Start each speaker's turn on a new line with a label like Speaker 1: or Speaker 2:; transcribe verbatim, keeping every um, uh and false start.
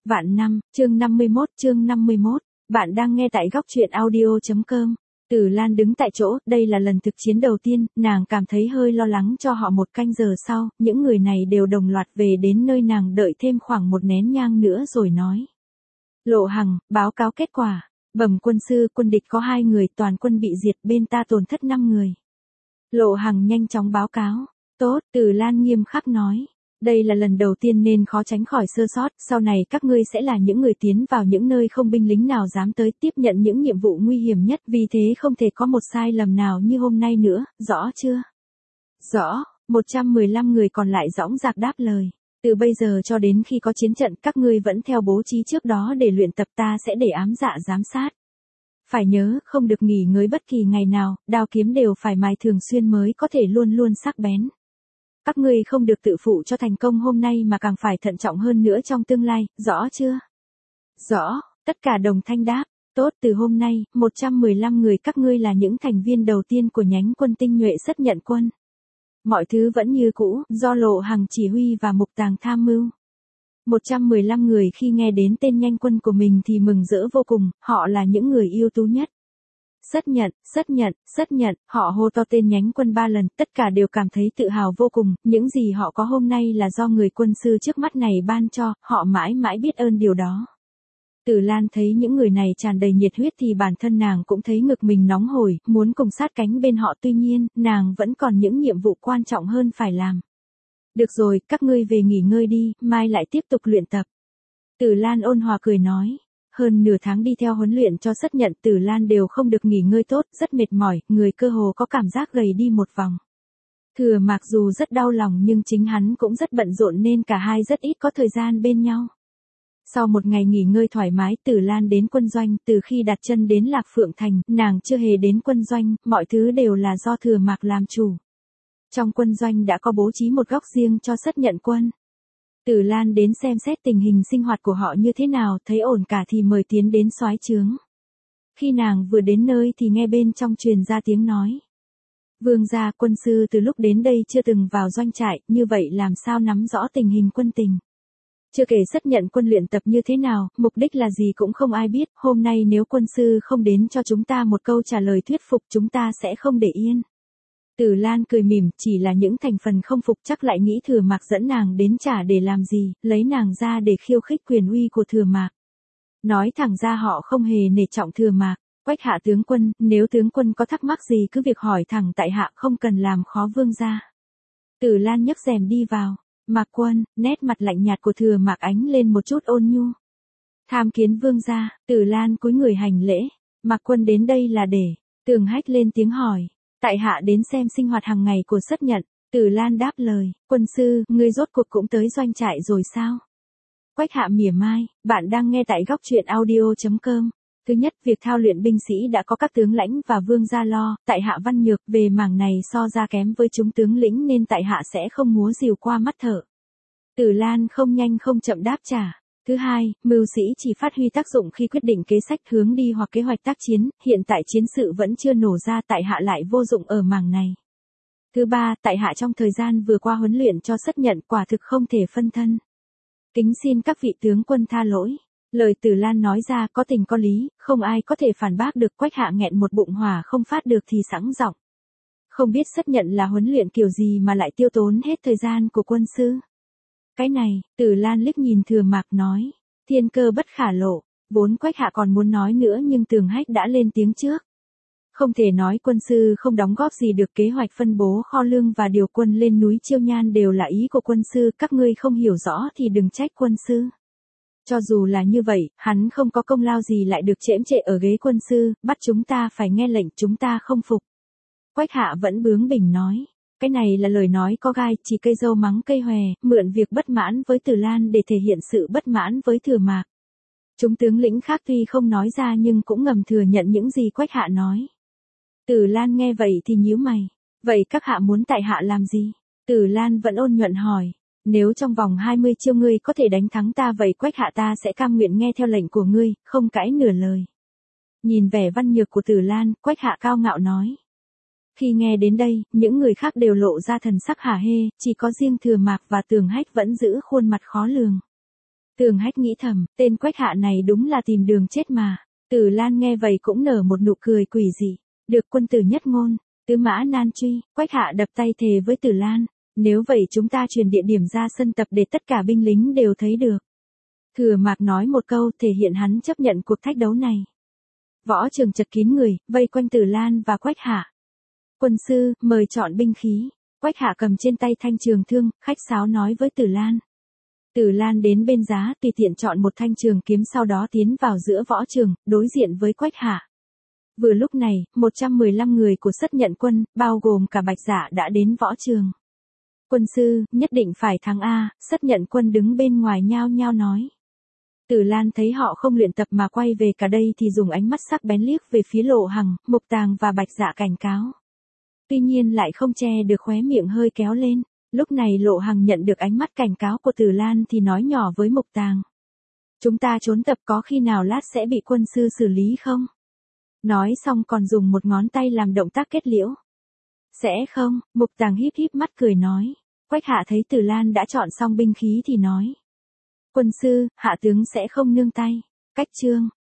Speaker 1: Vạn năm, chương năm mươi mốt, chương năm mươi mốt. Bạn đang nghe tại góc truyện audio.com. Tử Lan đứng tại chỗ, đây là lần thực chiến đầu tiên, nàng cảm thấy hơi lo lắng cho họ. Một canh giờ sau, những người này đều đồng loạt về đến nơi nàng đợi thêm khoảng một nén nhang nữa rồi nói. Lộ Hằng, báo cáo kết quả. Bẩm quân sư, quân địch có hai người, toàn quân bị diệt, bên ta tổn thất năm người. Lộ Hằng nhanh chóng báo cáo. Tốt, Tử Lan nghiêm khắc nói. Đây là lần đầu tiên nên khó tránh khỏi sơ sót, sau này các ngươi sẽ là những người tiến vào những nơi không binh lính nào dám tới, tiếp nhận những nhiệm vụ nguy hiểm nhất, vì thế không thể có một sai lầm nào như hôm nay nữa, rõ chưa? Rõ, một trăm mười lăm người còn lại dõng dạc đáp lời. Từ bây giờ cho đến khi có chiến trận, các ngươi vẫn theo bố trí trước đó để luyện tập, ta sẽ để ám dạ giám sát. Phải nhớ, không được nghỉ ngơi bất kỳ ngày nào, đao kiếm đều phải mài thường xuyên mới có thể luôn luôn sắc bén. Các ngươi không được tự phụ cho thành công hôm nay mà càng phải thận trọng hơn nữa trong tương lai, rõ chưa? Rõ, tất cả đồng thanh đáp. Tốt, từ hôm nay, một trăm mười lăm người các ngươi là những thành viên đầu tiên của nhánh quân tinh nhuệ xuất nhận quân. Mọi thứ vẫn như cũ, do Lộ Hằng chỉ huy và Mục Tàng tham mưu. một trăm mười lăm người khi nghe đến tên nhanh quân của mình thì mừng rỡ vô cùng, họ là những người ưu tú nhất. Xuất nhận, xuất nhận, xuất nhận, họ hô to tên nhánh quân ba lần, tất cả đều cảm thấy tự hào vô cùng, những gì họ có hôm nay là do người quân sư trước mắt này ban cho, họ mãi mãi biết ơn điều đó. Tử Lan thấy những người này tràn đầy nhiệt huyết thì bản thân nàng cũng thấy ngực mình nóng hổi, muốn cùng sát cánh bên họ, tuy nhiên, nàng vẫn còn những nhiệm vụ quan trọng hơn phải làm. Được rồi, các ngươi về nghỉ ngơi đi, mai lại tiếp tục luyện tập. Tử Lan ôn hòa cười nói. Hơn nửa tháng đi theo huấn luyện cho xuất nhận, Tử Lan đều không được nghỉ ngơi tốt, rất mệt mỏi, người cơ hồ có cảm giác gầy đi một vòng. Thừa Mạc dù rất đau lòng nhưng chính hắn cũng rất bận rộn nên cả hai rất ít có thời gian bên nhau. Sau một ngày nghỉ ngơi thoải mái, Tử Lan đến quân doanh, từ khi đặt chân đến Lạc Phượng Thành, nàng chưa hề đến quân doanh, mọi thứ đều là do Thừa Mạc làm chủ. Trong quân doanh đã có bố trí một góc riêng cho xuất nhận quân. Tử Lan đến xem xét tình hình sinh hoạt của họ như thế nào, thấy ổn cả thì mời tiến đến soái trướng. Khi nàng vừa đến nơi thì nghe bên trong truyền ra tiếng nói. Vương gia, quân sư từ lúc đến đây chưa từng vào doanh trại, như vậy làm sao nắm rõ tình hình quân tình. Chưa kể xuất nhận quân luyện tập như thế nào, mục đích là gì cũng không ai biết, hôm nay nếu quân sư không đến cho chúng ta một câu trả lời thuyết phục chúng ta sẽ không để yên. Tử Lan cười mỉm, chỉ là những thành phần không phục chắc lại nghĩ Thừa Mạc dẫn nàng đến trả để làm gì, lấy nàng ra để khiêu khích quyền uy của Thừa Mạc. Nói thẳng ra họ không hề nể trọng Thừa Mạc. Quách hạ tướng quân, nếu tướng quân có thắc mắc gì cứ việc hỏi thẳng tại hạ, không cần làm khó vương gia. Tử Lan nhấc rèm đi vào. Mạc quân, nét mặt lạnh nhạt của Thừa Mạc ánh lên một chút ôn nhu. Tham kiến vương gia, Tử Lan cúi người hành lễ. Mạc quân đến đây là để, Tường Hách lên tiếng hỏi. Tại hạ đến xem sinh hoạt hàng ngày của xuất nhận. Tử Lan đáp lời, quân sư, ngươi rốt cuộc cũng tới doanh trại rồi sao? Quách hạ mỉa mai, bạn đang nghe tại góc truyện audio.com. Thứ nhất, việc thao luyện binh sĩ đã có các tướng lãnh và vương gia lo, tại hạ văn nhược về mảng này so ra kém với chúng tướng lĩnh nên tại hạ sẽ không múa rìu qua mắt thợ. Tử Lan không nhanh không chậm đáp trả. Thứ hai, mưu sĩ chỉ phát huy tác dụng khi quyết định kế sách hướng đi hoặc kế hoạch tác chiến, hiện tại chiến sự vẫn chưa nổ ra, tại hạ lại vô dụng ở mảng này. Thứ ba, tại hạ trong thời gian vừa qua huấn luyện cho xuất nhận quả thực không thể phân thân. Kính xin các vị tướng quân tha lỗi. Lời Tử Lan nói ra có tình có lý, không ai có thể phản bác được. Quách hạ nghẹn một bụng hỏa không phát được thì sẵn giọng. Không biết xuất nhận là huấn luyện kiểu gì mà lại tiêu tốn hết thời gian của quân sư. Cái này, Tử Lan liếc nhìn Thừa Mạc nói, thiên cơ bất khả lộ, vốn Quách hạ còn muốn nói nữa nhưng Tường Hách đã lên tiếng trước. Không thể nói quân sư không đóng góp gì được, kế hoạch phân bố kho lương và điều quân lên núi Chiêu Nhan đều là ý của quân sư, các ngươi không hiểu rõ thì đừng trách quân sư. Cho dù là như vậy, hắn không có công lao gì lại được chễm chệ ở ghế quân sư, bắt chúng ta phải nghe lệnh, chúng ta không phục. Quách hạ vẫn bướng bỉnh nói. Cái này là lời nói có gai, chỉ cây dâu mắng cây hòe, mượn việc bất mãn với Tử Lan để thể hiện sự bất mãn với Thừa Mạc. Chúng tướng lĩnh khác tuy không nói ra nhưng cũng ngầm thừa nhận những gì Quách hạ nói. Tử Lan nghe vậy thì nhíu mày. Vậy các hạ muốn tại hạ làm gì? Tử Lan vẫn ôn nhuận hỏi. Nếu trong vòng hai mươi chiêu ngươi có thể đánh thắng ta vậy Quách hạ ta sẽ cam nguyện nghe theo lệnh của ngươi, không cãi nửa lời. Nhìn vẻ văn nhược của Tử Lan, Quách hạ cao ngạo nói. Khi nghe đến đây, những người khác đều lộ ra thần sắc hả hê, chỉ có riêng Thừa Mạc và Tường Hách vẫn giữ khuôn mặt khó lường. Tường Hách nghĩ thầm, tên Quách Hạ này đúng là tìm đường chết mà. Tử Lan nghe vậy cũng nở một nụ cười quỷ dị. Được quân tử nhất ngôn, tứ mã nan truy. Quách Hạ đập tay thề với Tử Lan. Nếu vậy chúng ta truyền địa điểm ra sân tập để tất cả binh lính đều thấy được. Thừa Mạc nói một câu thể hiện hắn chấp nhận cuộc thách đấu này. Võ trường chật kín người, vây quanh Tử Lan và Quách Hạ. Quân sư, mời chọn binh khí. Quách Hạ cầm trên tay thanh trường thương, khách sáo nói với Tử Lan. Tử Lan đến bên giá tùy tiện chọn một thanh trường kiếm, sau đó tiến vào giữa võ trường, đối diện với Quách Hạ. Vừa lúc này, một trăm mười lăm người của Sất Nhận Quân, bao gồm cả Bạch Dạ đã đến võ trường. Quân sư, nhất định phải thắng A, Sất Nhận Quân đứng bên ngoài nhao nhao nói. Tử Lan thấy họ không luyện tập mà quay về cả đây thì dùng ánh mắt sắc bén liếc về phía Lộ Hằng, Mục Tàng và Bạch Dạ cảnh cáo. Tuy nhiên lại không che được khóe miệng hơi kéo lên. Lúc này Lộ Hằng nhận được ánh mắt cảnh cáo của Tử Lan thì nói nhỏ với Mục Tàng. Chúng ta trốn tập có khi nào lát sẽ bị quân sư xử lý không? Nói xong còn dùng một ngón tay làm động tác kết liễu. Sẽ không, Mục Tàng híp híp mắt cười nói. Quách Hạ thấy Tử Lan đã chọn xong binh khí thì nói. Quân sư, hạ tướng sẽ không nương tay. Cách chương.